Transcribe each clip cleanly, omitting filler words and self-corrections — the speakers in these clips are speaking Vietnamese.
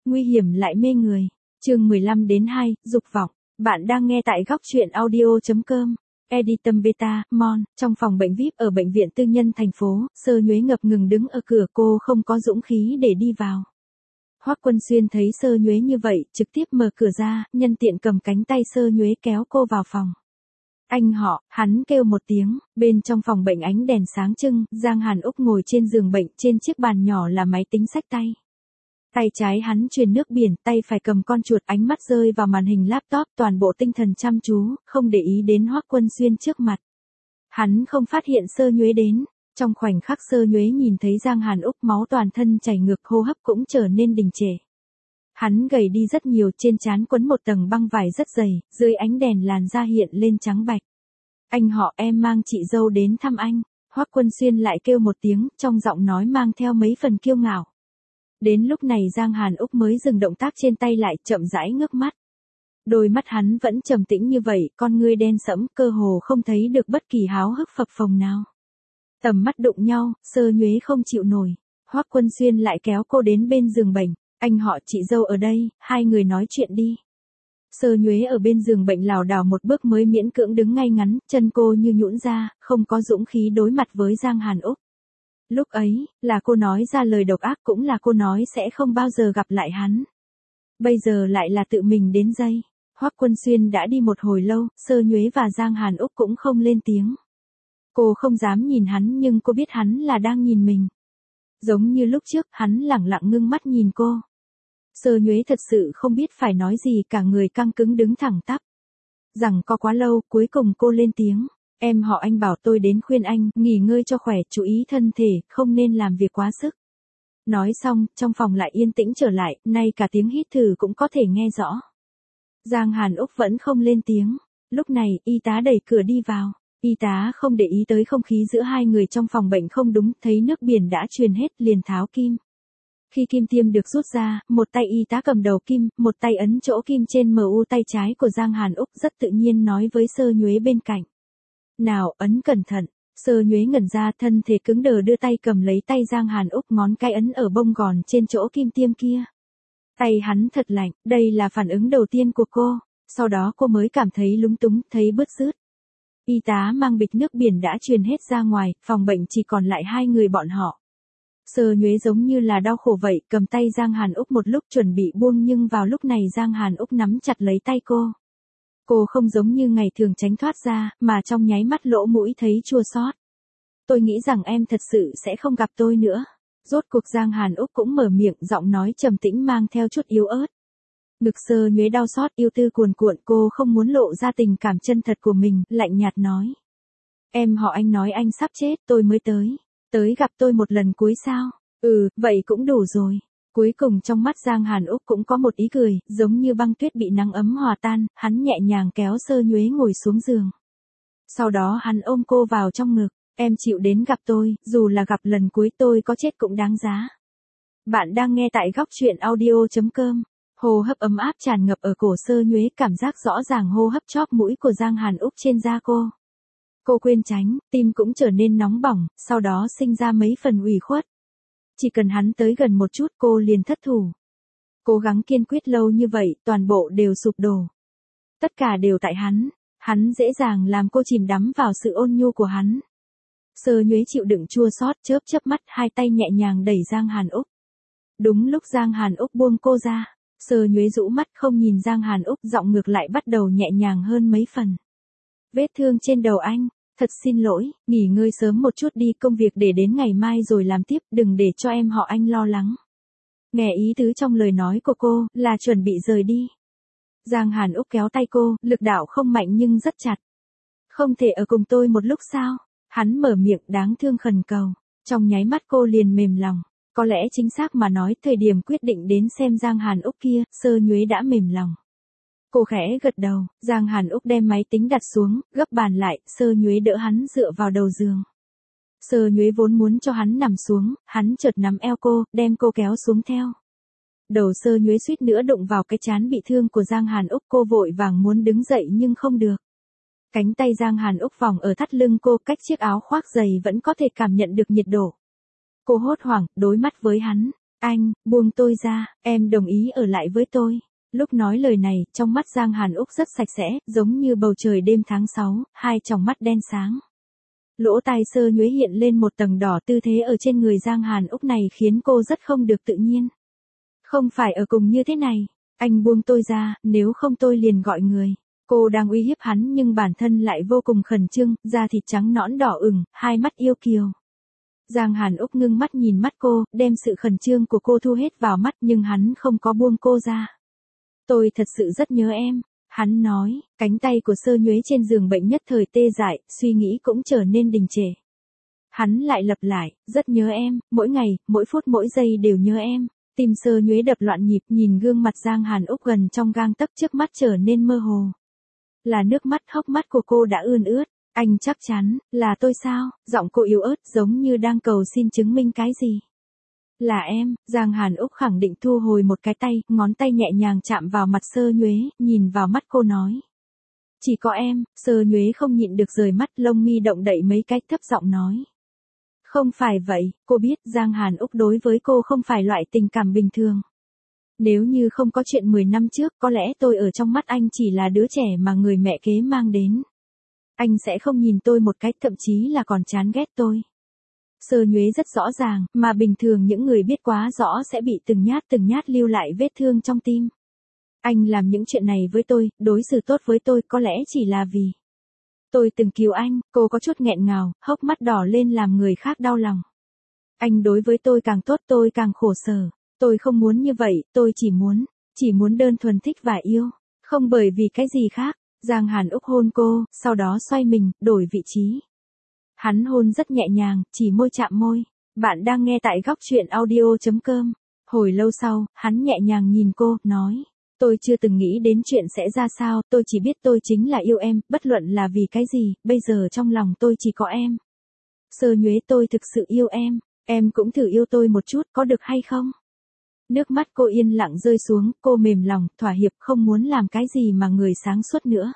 nguy hiểm lại mê người. Chương 15-2, dục vọng. Bạn đang nghe tại góc truyện audio.com. Editum Beta, Mon, trong phòng bệnh VIP ở bệnh viện tư nhân thành phố, Sơ Nhuế ngập ngừng đứng ở cửa, cô không có dũng khí để đi vào. Hoắc Quân Xuyên thấy Sơ Nhuế như vậy, trực tiếp mở cửa ra, nhân tiện cầm cánh tay Sơ Nhuế kéo cô vào phòng. Anh họ, hắn kêu một tiếng, bên trong phòng bệnh ánh đèn sáng trưng, Giang Hàn Úc ngồi trên giường bệnh, trên chiếc bàn nhỏ là máy tính xách tay. Tay trái hắn truyền nước biển, tay phải cầm con chuột, ánh mắt rơi vào màn hình laptop, toàn bộ tinh thần chăm chú, không để ý đến Hoắc Quân Xuyên trước mặt. Hắn không phát hiện Sơ Nhuế đến, trong khoảnh khắc Sơ Nhuế nhìn thấy Giang Hàn Úc, máu toàn thân chảy ngược, hô hấp cũng trở nên đình trệ. Hắn gầy đi rất nhiều, trên trán quấn một tầng băng vải rất dày, dưới ánh đèn làn da hiện lên trắng bạch. Anh họ, em mang chị dâu đến thăm anh. Hoắc Quân Xuyên lại kêu một tiếng, trong giọng nói mang theo mấy phần kiêu ngạo. Đến lúc này Giang Hàn Úc mới dừng động tác trên tay lại, chậm rãi ngước mắt. Đôi mắt hắn vẫn trầm tĩnh như vậy, con ngươi đen sẫm, cơ hồ không thấy được bất kỳ háo hức phập phồng nào. Tầm mắt đụng nhau, Sơ Nhuế không chịu nổi. Hoắc Quân Xuyên lại kéo cô đến bên giường bệnh. Anh họ, chị dâu ở đây, hai người nói chuyện đi. Sơ Nhuế ở bên giường bệnh lảo đảo một bước mới miễn cưỡng đứng ngay ngắn, chân cô như nhũn ra, không có dũng khí đối mặt với Giang Hàn Úc. Lúc ấy, là cô nói ra lời độc ác, cũng là cô nói sẽ không bao giờ gặp lại hắn. Bây giờ lại là tự mình đến dây. Hoắc Quân Xuyên đã đi một hồi lâu, Sơ Nhuế và Giang Hàn Úc cũng không lên tiếng. Cô không dám nhìn hắn nhưng cô biết hắn là đang nhìn mình. Giống như lúc trước, hắn lẳng lặng ngưng mắt nhìn cô. Sơ Nhuế thật sự không biết phải nói gì, cả người căng cứng đứng thẳng tắp. Rằng có quá lâu, cuối cùng cô lên tiếng. Em họ anh bảo tôi đến khuyên anh, nghỉ ngơi cho khỏe, chú ý thân thể, không nên làm việc quá sức. Nói xong, trong phòng lại yên tĩnh trở lại, nay cả tiếng hít thở cũng có thể nghe rõ. Giang Hàn Úc vẫn không lên tiếng. Lúc này, y tá đẩy cửa đi vào. Y tá không để ý tới không khí giữa hai người trong phòng bệnh không đúng, thấy nước biển đã truyền hết, liền tháo kim. Khi kim tiêm được rút ra, một tay y tá cầm đầu kim, một tay ấn chỗ kim trên MU tay trái của Giang Hàn Úc, rất tự nhiên nói với Sơ Nhuế bên cạnh. Nào, ấn cẩn thận. Sơ Nhuế ngẩn ra, thân thể cứng đờ đưa tay cầm lấy tay Giang Hàn Úc, ngón cái ấn ở bông gòn trên chỗ kim tiêm kia. Tay hắn thật lạnh, đây là phản ứng đầu tiên của cô, sau đó cô mới cảm thấy lúng túng, thấy bứt rứt. Y tá mang bịch nước biển đã truyền hết ra ngoài, phòng bệnh chỉ còn lại hai người bọn họ. Sơ Nhuế giống như là đau khổ vậy, cầm tay Giang Hàn Úc một lúc chuẩn bị buông, nhưng vào lúc này Giang Hàn Úc nắm chặt lấy tay cô. Cô không giống như ngày thường tránh thoát ra, mà trong nháy mắt lỗ mũi thấy chua xót. Tôi nghĩ rằng em thật sự sẽ không gặp tôi nữa. Rốt cuộc Giang Hàn Úc cũng mở miệng, giọng nói trầm tĩnh mang theo chút yếu ớt. Ngực Sơ Nhuế đau xót, yêu tư cuồn cuộn, cô không muốn lộ ra tình cảm chân thật của mình, lạnh nhạt nói. Em họ anh nói anh sắp chết, tôi mới tới. Tới gặp tôi một lần cuối sao? Vậy cũng đủ rồi. Cuối cùng trong mắt Giang Hàn Úc cũng có một ý cười, giống như băng tuyết bị nắng ấm hòa tan, hắn nhẹ nhàng kéo Sơ Nhuế ngồi xuống giường. Sau đó hắn ôm cô vào trong ngực, em chịu đến gặp tôi, dù là gặp lần cuối tôi có chết cũng đáng giá. Bạn đang nghe tại góc truyện audio.com. Hô hấp ấm áp tràn ngập ở cổ Sơ Nhuế, cảm giác rõ ràng hô hấp chóp mũi của Giang Hàn Úc trên da cô. Cô quên tránh, tim cũng trở nên nóng bỏng, sau đó sinh ra mấy phần ủy khuất. Chỉ cần hắn tới gần một chút cô liền thất thủ. Cố gắng kiên quyết lâu như vậy, toàn bộ đều sụp đổ. Tất cả đều tại hắn dễ dàng làm cô chìm đắm vào sự ôn nhu của hắn. Sơ Nhuế chịu đựng chua xót, chớp chớp mắt, hai tay nhẹ nhàng đẩy Giang Hàn Úc. Đúng lúc Giang Hàn Úc buông cô ra, Sơ Nhuế rũ mắt không nhìn Giang Hàn Úc, giọng ngược lại bắt đầu nhẹ nhàng hơn mấy phần. Vết thương trên đầu anh, thật xin lỗi, nghỉ ngơi sớm một chút đi, công việc để đến ngày mai rồi làm tiếp, đừng để cho em họ anh lo lắng. Nghe ý tứ trong lời nói của cô, là chuẩn bị rời đi. Giang Hàn Úc kéo tay cô, lực đạo không mạnh nhưng rất chặt. Không thể ở cùng tôi một lúc sao? Hắn mở miệng đáng thương khẩn cầu. Trong nháy mắt cô liền mềm lòng. Có lẽ chính xác mà nói, thời điểm quyết định đến xem Giang Hàn Úc kia, Sơ Nhuế đã mềm lòng. Cô khẽ gật đầu, Giang Hàn Úc đem máy tính đặt xuống, gấp bàn lại, Sơ Nhuế đỡ hắn dựa vào đầu giường. Sơ Nhuế vốn muốn cho hắn nằm xuống, hắn chợt nắm eo cô, đem cô kéo xuống theo. Đầu Sơ Nhuế suýt nữa đụng vào cái trán bị thương của Giang Hàn Úc, cô vội vàng muốn đứng dậy nhưng không được. Cánh tay Giang Hàn Úc vòng ở thắt lưng cô, cách chiếc áo khoác dày vẫn có thể cảm nhận được nhiệt độ. Cô hốt hoảng, đối mắt với hắn. Anh, buông tôi ra, em đồng ý ở lại với tôi. Lúc nói lời này, trong mắt Giang Hàn Úc rất sạch sẽ, giống như bầu trời đêm tháng 6, hai tròng mắt đen sáng. Lỗ tai Sơ Nhuế hiện lên một tầng đỏ, tư thế ở trên người Giang Hàn Úc này khiến cô rất không được tự nhiên. Không phải ở cùng như thế này, anh buông tôi ra, nếu không tôi liền gọi người. Cô đang uy hiếp hắn nhưng bản thân lại vô cùng khẩn trương, da thịt trắng nõn đỏ ửng, hai mắt yêu kiều. Giang Hàn Úc ngưng mắt nhìn mắt cô, đem sự khẩn trương của cô thu hết vào mắt nhưng hắn không có buông cô ra. Tôi thật sự rất nhớ em, hắn nói, cánh tay của Sơ Nhuế trên giường bệnh nhất thời tê dại, suy nghĩ cũng trở nên đình trệ. Hắn lại lặp lại, rất nhớ em, mỗi ngày, mỗi phút mỗi giây đều nhớ em. Tim Sơ Nhuế đập loạn nhịp, nhìn gương mặt Giang Hàn Úc gần trong gang tấc, trước mắt trở nên mơ hồ. Là nước mắt, hốc mắt của cô đã ươn ướt. Anh chắc chắn, là tôi sao? Giọng cô yếu ớt giống như đang cầu xin chứng minh cái gì. Là em, Giang Hàn Úc khẳng định, thu hồi một cái tay, ngón tay nhẹ nhàng chạm vào mặt Sơ Nhuế, nhìn vào mắt cô nói. Chỉ có em. Sơ Nhuế không nhịn được rời mắt, lông mi động đậy mấy cái, thấp giọng nói. Không phải vậy, cô biết Giang Hàn Úc đối với cô không phải loại tình cảm bình thường. Nếu như không có chuyện 10 năm trước, có lẽ tôi ở trong mắt anh chỉ là đứa trẻ mà người mẹ kế mang đến. Anh sẽ không nhìn tôi một cách, thậm chí là còn chán ghét tôi. Sơ Nhuế rất rõ ràng, mà bình thường những người biết quá rõ sẽ bị từng nhát lưu lại vết thương trong tim. Anh làm những chuyện này với tôi, đối xử tốt với tôi, có lẽ chỉ là vì tôi từng cứu anh. Cô có chút nghẹn ngào, hốc mắt đỏ lên làm người khác đau lòng. Anh đối với tôi càng tốt, tôi càng khổ sở. Tôi không muốn như vậy, tôi chỉ muốn đơn thuần thích và yêu, không bởi vì cái gì khác. Giang Hàn Úc hôn cô, sau đó xoay mình, đổi vị trí. Hắn hôn rất nhẹ nhàng, chỉ môi chạm môi. Bạn đang nghe tại góc truyện audio.com. Hồi lâu sau, hắn nhẹ nhàng nhìn cô, nói. Tôi chưa từng nghĩ đến chuyện sẽ ra sao, tôi chỉ biết tôi chính là yêu em, bất luận là vì cái gì, bây giờ trong lòng tôi chỉ có em. Sơ Nhuế, tôi thực sự yêu em cũng thử yêu tôi một chút, có được hay không? Nước mắt cô yên lặng rơi xuống, cô mềm lòng, thỏa hiệp, không muốn làm cái gì mà người sáng suốt nữa.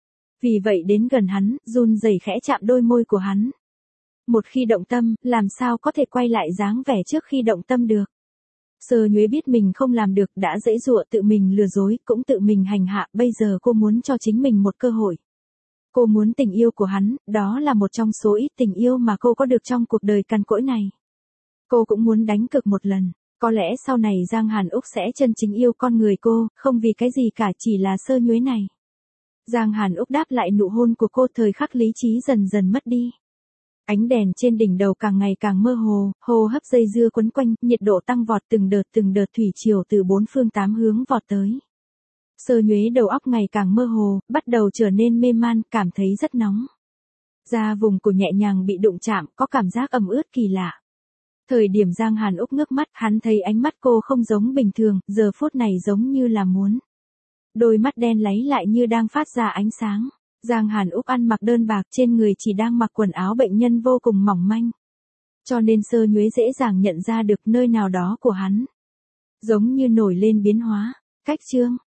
Vì vậy đến gần hắn, run rẩy khẽ chạm đôi môi của hắn. Một khi động tâm, làm sao có thể quay lại dáng vẻ trước khi động tâm được. Sơ Nhuế biết mình không làm được, đã giãy giụa, tự mình lừa dối, cũng tự mình hành hạ, bây giờ cô muốn cho chính mình một cơ hội. Cô muốn tình yêu của hắn, đó là một trong số ít tình yêu mà cô có được trong cuộc đời cằn cỗi này. Cô cũng muốn đánh cược một lần. Có lẽ sau này Giang Hàn Úc sẽ chân chính yêu con người cô, không vì cái gì cả, chỉ là Sơ Nhuế này. Giang Hàn Úc đáp lại nụ hôn của cô, thời khắc lý trí dần dần mất đi. Ánh đèn trên đỉnh đầu càng ngày càng mơ hồ, hô hấp dây dưa quấn quanh, nhiệt độ tăng vọt, từng đợt thủy triều từ bốn phương tám hướng vọt tới. Sơ Nhuế đầu óc ngày càng mơ hồ, bắt đầu trở nên mê man, cảm thấy rất nóng. Da vùng cổ nhẹ nhàng bị đụng chạm, có cảm giác ẩm ướt kỳ lạ. Thời điểm Giang Hàn Úc ngước mắt, hắn thấy ánh mắt cô không giống bình thường, giờ phút này giống như là muốn. Đôi mắt đen láy lại như đang phát ra ánh sáng. Giang Hàn Úc ăn mặc đơn bạc, trên người chỉ đang mặc quần áo bệnh nhân vô cùng mỏng manh. Cho nên Sơ Nhuế dễ dàng nhận ra được nơi nào đó của hắn. Giống như nổi lên biến hóa. Cách chương.